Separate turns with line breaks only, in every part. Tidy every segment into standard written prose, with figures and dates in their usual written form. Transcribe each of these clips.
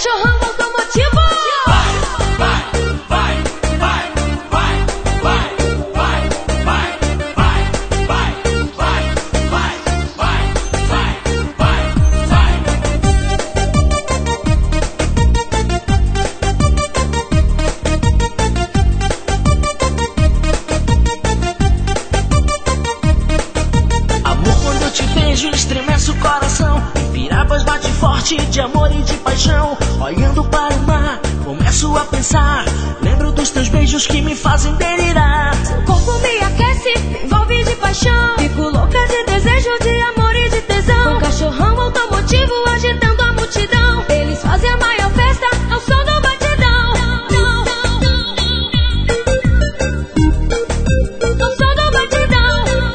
Cachorrão automotivo.
Estremece o coração, Pirapaz bate forte de amor e de paixão. Olhando para o mar, começo a pensar. Lembro dos teus beijos que me fazem delirar.
Seu corpo me aquece, me envolve de paixão. Fico louca de desejo, de amor e de tesão. Com cachorrão automotivo agitando a multidão. Eles fazem a maior festa ao som do batidão. Ao som do batidão.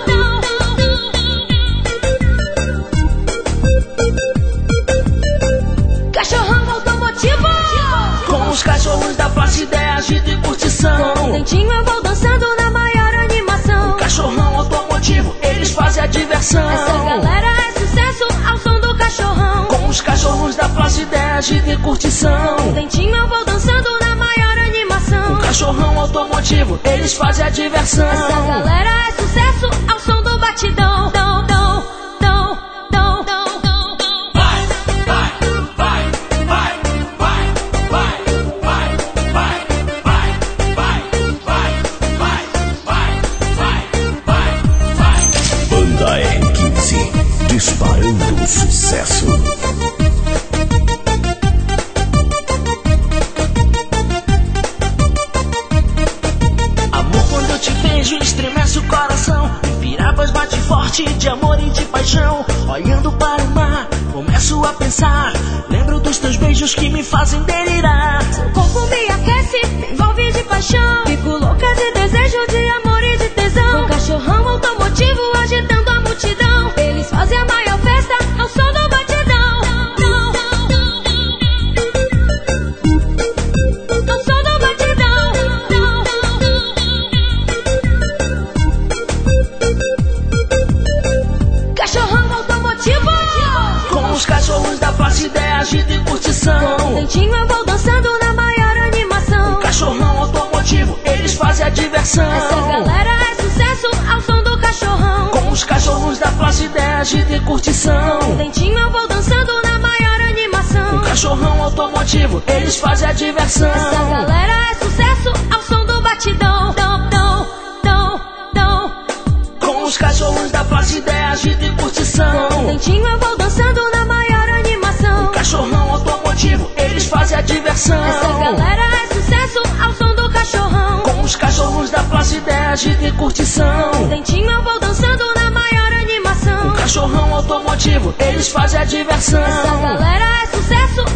Cachorrão automotivo.
Com os cachorros da Praça Ideia, agito e curtição.
Com o dentinho eu vou dançando na maior animação.
O cachorrão automotivo, eles fazem a diversão.
Essa galera é sucesso ao som do cachorrão.
Com os cachorros da Praça Ideia, agito e curtição.
Com o dentinho eu vou dançando na maior animação.
O cachorrão automotivo, eles fazem a diversão.
Essa galera é sucesso ao som do batidão.
Banda R15, disparando o sucesso.
Amor, quando eu te vejo, estremece o coração. Pirapaz bate forte de amor e de paixão. Olhando para o mar, começo a pensar. Lembro dos teus beijos que me fazem delirar.
Seu corpo me aquece, me envolve de paixão. Fico louca de desejo, de amor e de tesão. Com cachorrão automotivo agitando a multidão. Eles fazem a maior festa ao som do batidão. Ao som do batidão. Cachorrão automotivo.
Com os cachorros da Praça Ideia, agito e curtição.
Com o dentinho eu vou dançando na maior animação.
O cachorrão automotivo, eles fazem a diversão.
Essa galera é sucesso ao som do cachorrão.
Com os cachorros da Praça Ideia, agito e curtição.
Com o dentinho eu vou dançando na maior animação.
O cachorrão automotivo, eles fazem a diversão.
Essa galera é sucesso ao som do batidão.
Com os cachorros da Praça Ideia, agito e curtição.
Com o dentinho eu vou dançando na maior animação.
O cachorrão automotivo, eles fazem a diversão.
Essa galera é sucesso ao som do cachorrão.
Com os cachorros da Praça Ideia, agito e curtição.
Com o dentinho eu vou dançando na maior animação.
O cachorrão automotivo, eles fazem a diversão.
Essa galera é sucesso